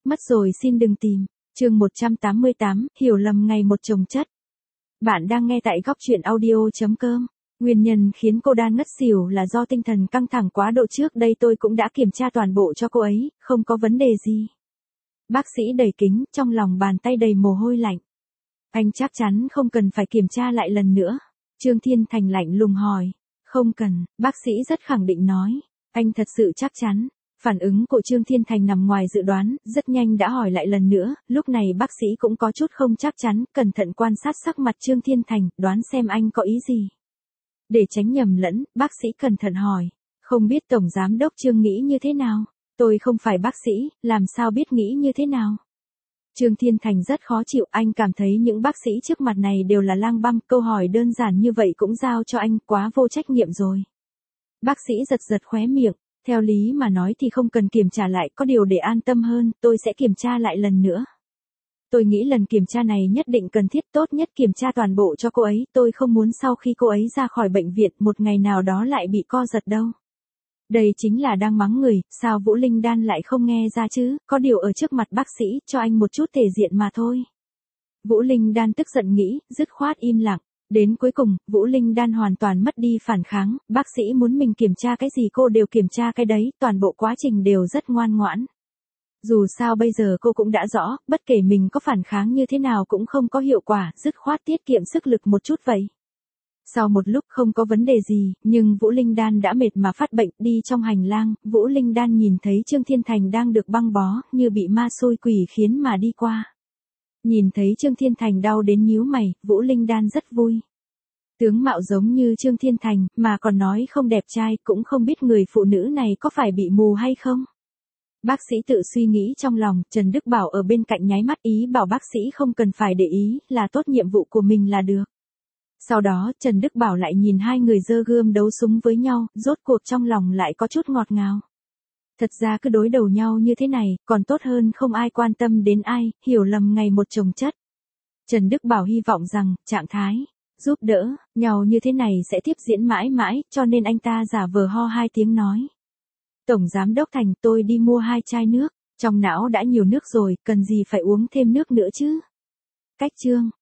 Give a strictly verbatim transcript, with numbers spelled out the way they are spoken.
Mất rồi xin đừng tìm. Chương một trăm tám mươi tám, hiểu lầm ngày một chồng chất. Bạn đang nghe tại góc truyện audio chấm com. Nguyên nhân khiến cô Đan ngất xỉu là do tinh thần căng thẳng quá độ, trước đây tôi cũng đã kiểm tra toàn bộ cho cô ấy, không có vấn đề gì. Bác sĩ đẩy kính, trong lòng bàn tay đầy mồ hôi lạnh. Anh chắc chắn không cần phải kiểm tra lại lần nữa. Trương Thiên Thành lạnh lùng hỏi. Không cần, bác sĩ rất khẳng định nói. Anh thật sự chắc chắn. Phản ứng của Trương Thiên Thành nằm ngoài dự đoán, rất nhanh đã hỏi lại lần nữa, lúc này bác sĩ cũng có chút không chắc chắn, cẩn thận quan sát sắc mặt Trương Thiên Thành, đoán xem anh có ý gì. Để tránh nhầm lẫn, bác sĩ cẩn thận hỏi, không biết Tổng Giám đốc Trương nghĩ như thế nào? Tôi không phải bác sĩ, làm sao biết nghĩ như thế nào? Trương Thiên Thành rất khó chịu, anh cảm thấy những bác sĩ trước mặt này đều là lang băm, câu hỏi đơn giản như vậy cũng giao cho anh, quá vô trách nhiệm rồi. Bác sĩ giật giật khóe miệng. Theo lý mà nói thì không cần kiểm tra lại, có điều để an tâm hơn, tôi sẽ kiểm tra lại lần nữa. Tôi nghĩ lần kiểm tra này nhất định cần thiết, tốt nhất kiểm tra toàn bộ cho cô ấy, tôi không muốn sau khi cô ấy ra khỏi bệnh viện một ngày nào đó lại bị co giật đâu. Đây chính là đang mắng người, sao Vũ Linh Đan lại không nghe ra chứ, có điều ở trước mặt bác sĩ, cho anh một chút thể diện mà thôi. Vũ Linh Đan tức giận nghĩ, dứt khoát im lặng. Đến cuối cùng, Vũ Linh Đan hoàn toàn mất đi phản kháng, bác sĩ muốn mình kiểm tra cái gì cô đều kiểm tra cái đấy, toàn bộ quá trình đều rất ngoan ngoãn. Dù sao bây giờ cô cũng đã rõ, bất kể mình có phản kháng như thế nào cũng không có hiệu quả, dứt khoát tiết kiệm sức lực một chút vậy. Sau một lúc không có vấn đề gì, nhưng Vũ Linh Đan đã mệt mà phát bệnh, đi trong hành lang, Vũ Linh Đan nhìn thấy Trương Thiên Thành đang được băng bó, như bị ma xôi quỷ khiến mà đi qua. Nhìn thấy Trương Thiên Thành đau đến nhíu mày, Vũ Linh Đan rất vui. Tướng mạo giống như Trương Thiên Thành, mà còn nói không đẹp trai, cũng không biết người phụ nữ này có phải bị mù hay không. Bác sĩ tự suy nghĩ trong lòng, Trần Đức Bảo ở bên cạnh nháy mắt ý bảo bác sĩ không cần phải để ý, là tốt nhiệm vụ của mình là được. Sau đó, Trần Đức Bảo lại nhìn hai người giơ gươm đấu súng với nhau, rốt cuộc trong lòng lại có chút ngọt ngào. Thật ra cứ đối đầu nhau như thế này, còn tốt hơn không ai quan tâm đến ai, hiểu lầm ngày một chồng chất. Trần Đức Bảo hy vọng rằng, trạng thái, giúp đỡ, nhau như thế này sẽ tiếp diễn mãi mãi, cho nên anh ta giả vờ ho hai tiếng nói. Tổng Giám đốc Thành, tôi đi mua hai chai nước, trong não đã nhiều nước rồi, cần gì phải uống thêm nước nữa chứ. Cách chương.